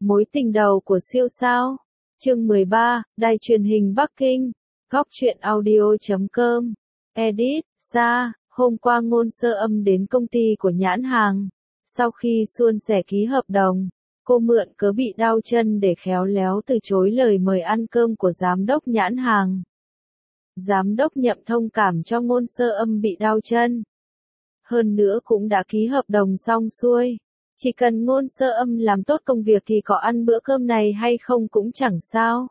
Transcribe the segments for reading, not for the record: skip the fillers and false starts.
Mối tình đầu của siêu sao. Chương 13, Đài truyền hình Bắc Kinh. Góc truyện audio.com. Edit, ra, hôm qua Ngôn Sơ Âm đến công ty của nhãn hàng. Sau khi suôn sẻ ký hợp đồng, cô mượn cớ bị đau chân để khéo léo từ chối lời mời ăn cơm của giám đốc nhãn hàng. Giám đốc Nhậm thông cảm cho Ngôn Sơ Âm bị đau chân. Hơn nữa cũng đã ký hợp đồng xong xuôi. Chỉ cần Ngôn Sơ Âm làm tốt công việc thì có ăn bữa cơm này hay không cũng chẳng sao.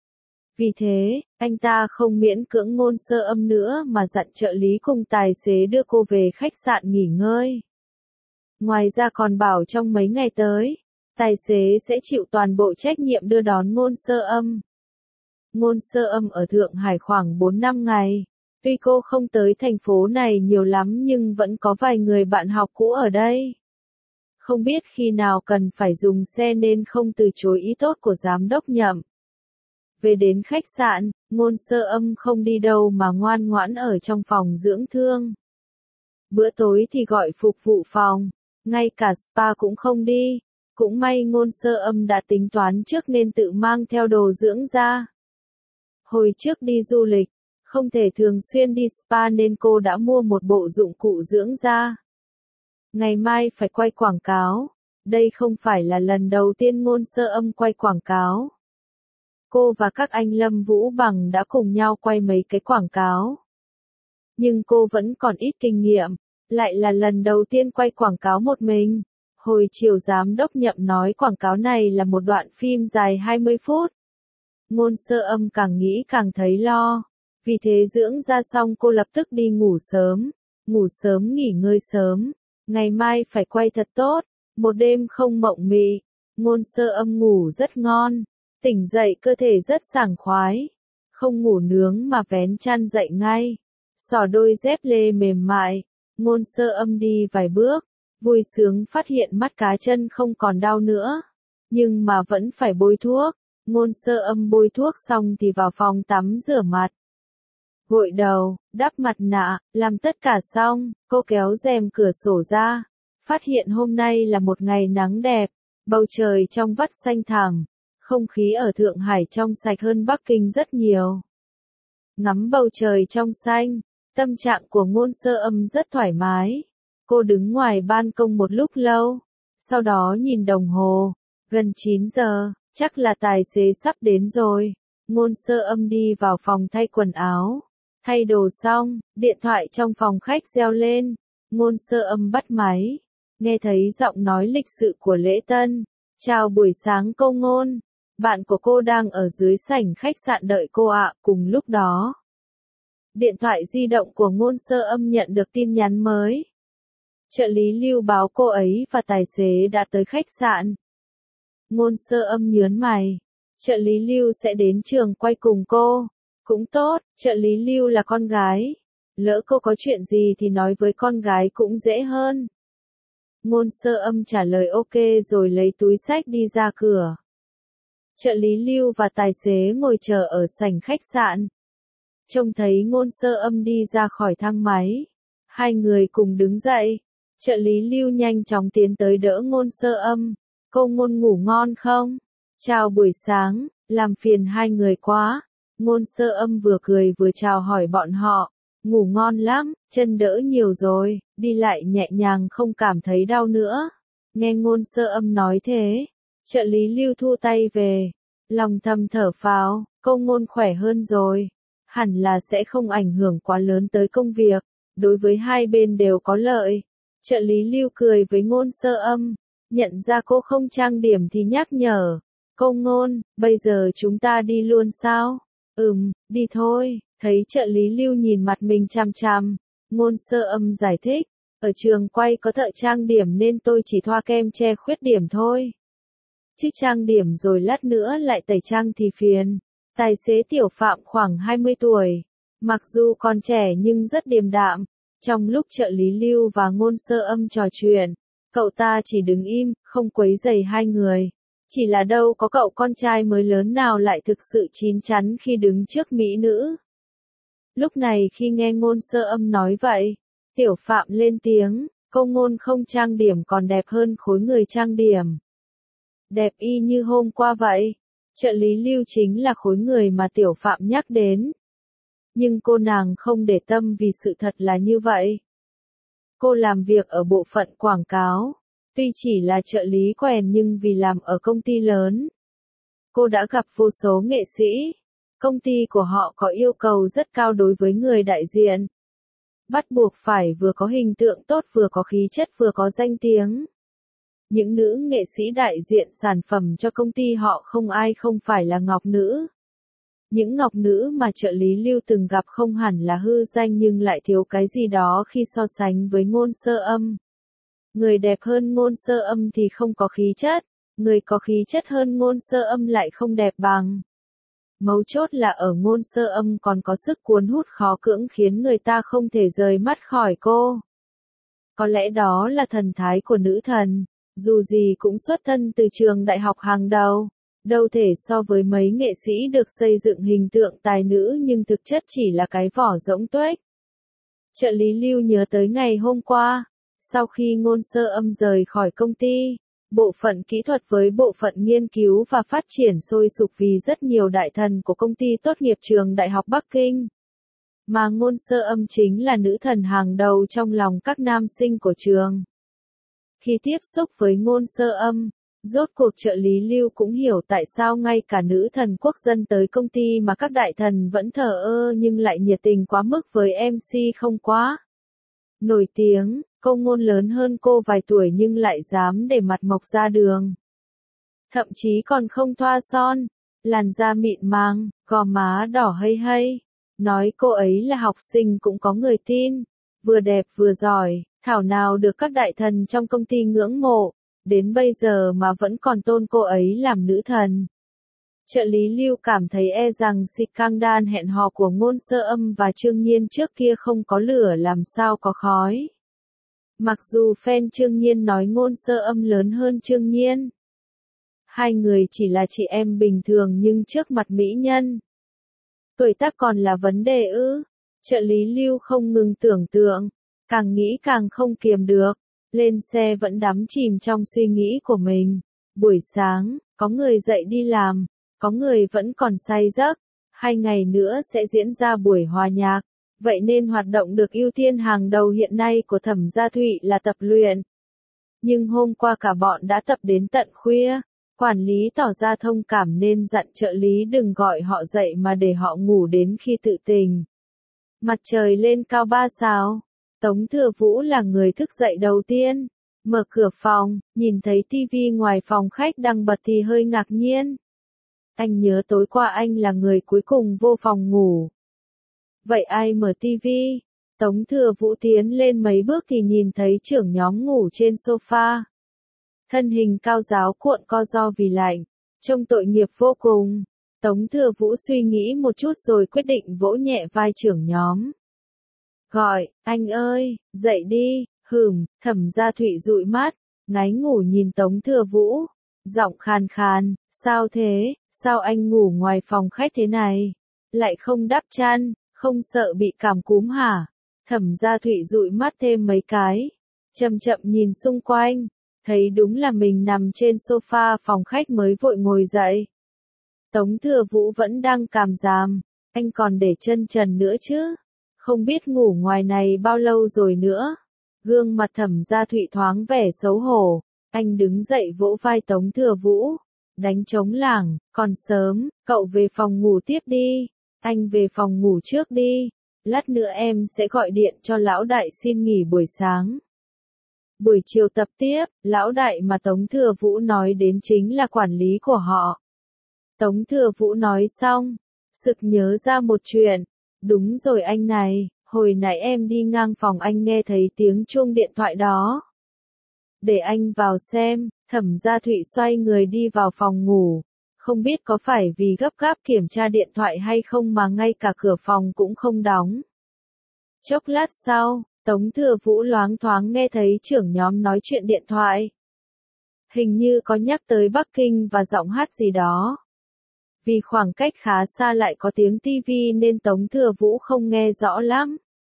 Vì thế, anh ta không miễn cưỡng Ngôn Sơ Âm nữa mà dặn trợ lý cùng tài xế đưa cô về khách sạn nghỉ ngơi. Ngoài ra còn bảo trong mấy ngày tới, tài xế sẽ chịu toàn bộ trách nhiệm đưa đón Ngôn Sơ Âm. Ngôn Sơ Âm ở Thượng Hải khoảng 4-5 ngày. Tuy cô không tới thành phố này nhiều lắm nhưng vẫn có vài người bạn học cũ ở đây. Không biết khi nào cần phải dùng xe nên không từ chối ý tốt của giám đốc Nhậm. Về đến khách sạn, Ngôn Sơ Âm không đi đâu mà ngoan ngoãn ở trong phòng dưỡng thương. Bữa tối thì gọi phục vụ phòng, ngay cả spa cũng không đi. Cũng may Ngôn Sơ Âm đã tính toán trước nên tự mang theo đồ dưỡng da. Hồi trước đi du lịch, không thể thường xuyên đi spa nên cô đã mua một bộ dụng cụ dưỡng da. Ngày mai phải quay quảng cáo. Đây không phải là lần đầu tiên Ngôn Sơ Âm quay quảng cáo. Cô và các anh Lâm Vũ Bằng đã cùng nhau quay mấy cái quảng cáo. Nhưng cô vẫn còn ít kinh nghiệm, lại là lần đầu tiên quay quảng cáo một mình. Hồi chiều giám đốc Nhậm nói quảng cáo này là một đoạn phim dài 20 phút. Ngôn Sơ Âm càng nghĩ càng thấy lo. Vì thế dưỡng da xong cô lập tức đi ngủ sớm nghỉ ngơi sớm. Ngày mai phải quay thật tốt, một đêm không mộng mị. Ngôn Sơ Âm ngủ rất ngon, tỉnh dậy cơ thể rất sảng khoái. Không ngủ nướng mà vén chăn dậy ngay. Xỏ đôi dép lê mềm mại, Ngôn Sơ Âm đi vài bước, vui sướng phát hiện mắt cá chân không còn đau nữa. Nhưng mà vẫn phải bôi thuốc. Ngôn Sơ Âm bôi thuốc xong thì vào phòng tắm rửa mặt. Gội đầu, đắp mặt nạ, làm tất cả xong, cô kéo rèm cửa sổ ra. Phát hiện hôm nay là một ngày nắng đẹp, bầu trời trong vắt xanh thẳm, không khí ở Thượng Hải trong sạch hơn Bắc Kinh rất nhiều. Ngắm bầu trời trong xanh, tâm trạng của Ngôn Sơ Âm rất thoải mái. Cô đứng ngoài ban công một lúc lâu, sau đó nhìn đồng hồ, gần 9 giờ, chắc là tài xế sắp đến rồi. Ngôn Sơ Âm đi vào phòng thay quần áo. Thay đồ xong, điện thoại trong phòng khách reo lên. Ngôn Sơ Âm bắt máy. Nghe thấy giọng nói lịch sự của Lễ Tân. Chào buổi sáng cô Ngôn. Bạn của cô đang ở dưới sảnh khách sạn đợi cô ạ. Cùng lúc đó, điện thoại di động của Ngôn Sơ Âm nhận được tin nhắn mới. Trợ lý Lưu báo cô ấy và tài xế đã tới khách sạn. Ngôn Sơ Âm nhớn mày. Trợ lý Lưu sẽ đến trường quay cùng cô. Cũng tốt, trợ lý Lưu là con gái. Lỡ cô có chuyện gì thì nói với con gái cũng dễ hơn. Ngôn Sơ Âm trả lời ok rồi lấy túi xách đi ra cửa. Trợ lý Lưu và tài xế ngồi chờ ở sảnh khách sạn. Trông thấy Ngôn Sơ Âm đi ra khỏi thang máy. Hai người cùng đứng dậy. Trợ lý Lưu nhanh chóng tiến tới đỡ Ngôn Sơ Âm. Cô Ngôn ngủ ngon không? Chào buổi sáng, làm phiền hai người quá. Ngôn Sơ Âm vừa cười vừa chào hỏi bọn họ. Ngủ ngon lắm, chân đỡ nhiều rồi, đi lại nhẹ nhàng không cảm thấy đau nữa. Nghe Ngôn Sơ Âm nói thế, trợ lý Lưu thu tay về. Lòng thầm thở phào, cô Ngôn khỏe hơn rồi. Hẳn là sẽ không ảnh hưởng quá lớn tới công việc, đối với hai bên đều có lợi. Trợ lý Lưu cười với Ngôn Sơ Âm, nhận ra cô không trang điểm thì nhắc nhở. Cô Ngôn, bây giờ chúng ta đi luôn sao? Đi thôi. Thấy trợ lý Lưu nhìn mặt mình chằm chằm, Ngôn Sơ Âm giải thích, ở trường quay có thợ trang điểm nên tôi chỉ thoa kem che khuyết điểm thôi. Chứ trang điểm rồi lát nữa lại tẩy trang thì phiền. Tài xế Tiểu Phạm khoảng 20 tuổi, mặc dù còn trẻ nhưng rất điềm đạm. Trong lúc trợ lý Lưu và Ngôn Sơ Âm trò chuyện, cậu ta chỉ đứng im, không quấy rầy hai người. Chỉ là đâu có cậu con trai mới lớn nào lại thực sự chín chắn khi đứng trước mỹ nữ. Lúc này khi nghe Ngôn Sơ Âm nói vậy, Tiểu Phạm lên tiếng, cô Ngôn không trang điểm còn đẹp hơn khối người trang điểm. đẹp y như hôm qua vậy. Trợ lý Lưu chính là khối người mà Tiểu Phạm nhắc đến. Nhưng cô nàng không để tâm vì sự thật là như vậy. Cô làm việc ở bộ phận quảng cáo. Tuy chỉ là trợ lý quèn nhưng vì làm ở công ty lớn. Cô đã gặp vô số nghệ sĩ. Công ty của họ có yêu cầu rất cao đối với người đại diện. Bắt buộc phải vừa có hình tượng tốt vừa có khí chất vừa có danh tiếng. Những nữ nghệ sĩ đại diện sản phẩm cho công ty họ không ai không phải là ngọc nữ. Những ngọc nữ mà trợ lý Lưu từng gặp không hẳn là hư danh nhưng lại thiếu cái gì đó khi so sánh với Ngôn Sơ Âm. Người đẹp hơn Ngôn Sơ Âm thì không có khí chất, người có khí chất hơn Ngôn Sơ Âm lại không đẹp bằng. Mấu chốt là ở Ngôn Sơ Âm còn có sức cuốn hút khó cưỡng khiến người ta không thể rời mắt khỏi cô. Có lẽ đó là thần thái của nữ thần, dù gì cũng xuất thân từ trường đại học hàng đầu, đâu thể so với mấy nghệ sĩ được xây dựng hình tượng tài nữ nhưng thực chất chỉ là cái vỏ rỗng tuếch. Trợ lý Lưu nhớ tới ngày hôm qua, sau khi Ngôn Sơ Âm rời khỏi công ty, bộ phận kỹ thuật với bộ phận nghiên cứu và phát triển sôi sục vì rất nhiều đại thần của công ty tốt nghiệp trường Đại học Bắc Kinh. Mà Ngôn Sơ Âm chính là nữ thần hàng đầu trong lòng các nam sinh của trường. Khi tiếp xúc với Ngôn Sơ Âm, rốt cuộc trợ lý Lưu cũng hiểu tại sao ngay cả nữ thần quốc dân tới công ty mà các đại thần vẫn thờ ơ nhưng lại nhiệt tình quá mức với MC không quá nổi tiếng. Cô Ngôn lớn hơn cô vài tuổi nhưng lại dám để mặt mộc ra đường. Thậm chí còn không thoa son, làn da mịn màng, gò má đỏ hây hây. Nói cô ấy là học sinh cũng có người tin. Vừa đẹp vừa giỏi, thảo nào được các đại thần trong công ty ngưỡng mộ. Đến bây giờ mà vẫn còn tôn cô ấy làm nữ thần. Trợ lý Lưu cảm thấy e rằng scandal hẹn hò của Ngôn Sơ Âm và Trương Nhiên trước kia không có lửa làm sao có khói. Mặc dù fan Trương Nhiên nói Ngôn Sơ Âm lớn hơn Trương Nhiên. Hai người chỉ là chị em bình thường nhưng trước mặt mỹ nhân. Tuổi tác còn là vấn đề ư? Trợ lý Lưu không ngừng tưởng tượng, càng nghĩ càng không kiềm được. Lên xe vẫn đắm chìm trong suy nghĩ của mình. Buổi sáng, có người dậy đi làm, có người vẫn còn say giấc. 2 ngày nữa sẽ diễn ra buổi hòa nhạc. Vậy nên hoạt động được ưu tiên hàng đầu hiện nay của Thẩm Gia Thụy là tập luyện. Nhưng hôm qua cả bọn đã tập đến tận khuya. Quản lý tỏ ra thông cảm nên dặn trợ lý đừng gọi họ dậy mà để họ ngủ đến khi tự tỉnh. Mặt trời lên cao 3 sao. Tống Thừa Vũ là người thức dậy đầu tiên. Mở cửa phòng, nhìn thấy tivi ngoài phòng khách đang bật thì hơi ngạc nhiên. Anh nhớ tối qua anh là người cuối cùng vô phòng ngủ. Vậy ai mở tivi? Tống Thừa Vũ tiến lên mấy bước thì nhìn thấy trưởng nhóm ngủ trên sofa. Thân hình cao ráo cuộn co ro vì lạnh, trông tội nghiệp vô cùng. Tống Thừa Vũ suy nghĩ một chút rồi quyết định vỗ nhẹ vai trưởng nhóm. Gọi, anh ơi, dậy đi, Thẩm Gia Thụy dụi mắt, ngáy ngủ nhìn Tống Thừa Vũ. Giọng khàn khàn, sao thế, sao anh ngủ ngoài phòng khách thế này? Lại không đắp chăn, không sợ bị cảm cúm hả? Thẩm Gia Thụy dụi mắt thêm mấy cái. Chậm chậm nhìn xung quanh, thấy đúng là mình nằm trên sofa phòng khách mới vội ngồi dậy. Tống Thừa Vũ vẫn đang cảm giảm, anh còn để chân trần nữa chứ? Không biết ngủ ngoài này bao lâu rồi nữa. Gương mặt Thẩm Gia Thụy thoáng vẻ xấu hổ, anh đứng dậy vỗ vai Tống Thừa Vũ. Đánh trống lảng, còn sớm, cậu về phòng ngủ tiếp đi. Anh về phòng ngủ trước đi. Lát nữa em sẽ gọi điện cho lão đại xin nghỉ buổi sáng. Buổi chiều tập tiếp, lão đại mà Tống Thừa Vũ nói đến chính là quản lý của họ. Tống Thừa Vũ nói xong, sực nhớ ra một chuyện. Đúng rồi anh này, hồi nãy em đi ngang phòng anh nghe thấy tiếng chuông điện thoại đó. Để anh vào xem. Thẩm Gia Thụy xoay người đi vào phòng ngủ. Không biết có phải vì gấp gáp kiểm tra điện thoại hay không mà ngay cả cửa phòng cũng không đóng. Chốc lát sau, Tống Thừa Vũ loáng thoáng nghe thấy trưởng nhóm nói chuyện điện thoại. Hình như có nhắc tới Bắc Kinh và giọng hát gì đó. Vì khoảng cách khá xa lại có tiếng tivi nên Tống Thừa Vũ không nghe rõ lắm.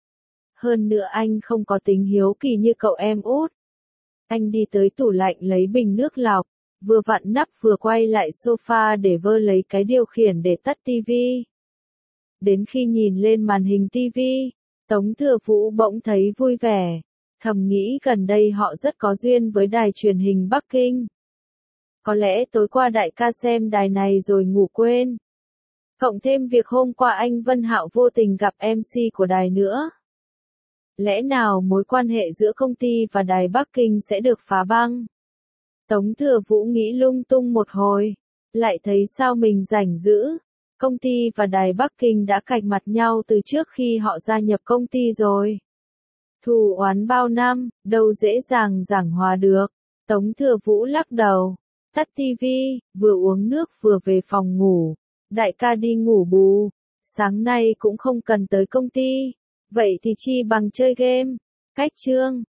Hơn nữa anh không có tính hiếu kỳ như cậu em út. Anh đi tới tủ lạnh lấy bình nước lọc, vừa vặn nắp vừa quay lại sofa để vơ lấy cái điều khiển để tắt tivi. Đến khi nhìn lên màn hình tivi, Tống Thừa Vũ bỗng thấy vui vẻ, thầm nghĩ gần đây họ rất có duyên với đài truyền hình Bắc Kinh. Có lẽ tối qua đại ca xem đài này rồi ngủ quên. Cộng thêm việc hôm qua anh Vân Hạo vô tình gặp MC của đài nữa. Lẽ nào mối quan hệ giữa công ty và đài Bắc Kinh sẽ được phá băng? Tống Thừa Vũ nghĩ lung tung một hồi, lại thấy sao mình rảnh dữ. Công ty và đài Bắc Kinh đã cạch mặt nhau từ trước khi họ gia nhập công ty rồi. Thù oán bao năm, đâu dễ dàng giảng hòa được. Tống Thừa Vũ lắc đầu, tắt tivi, vừa uống nước vừa về phòng ngủ. Đại ca đi ngủ bù, sáng nay cũng không cần tới công ty, vậy thì chi bằng chơi game. Cách chương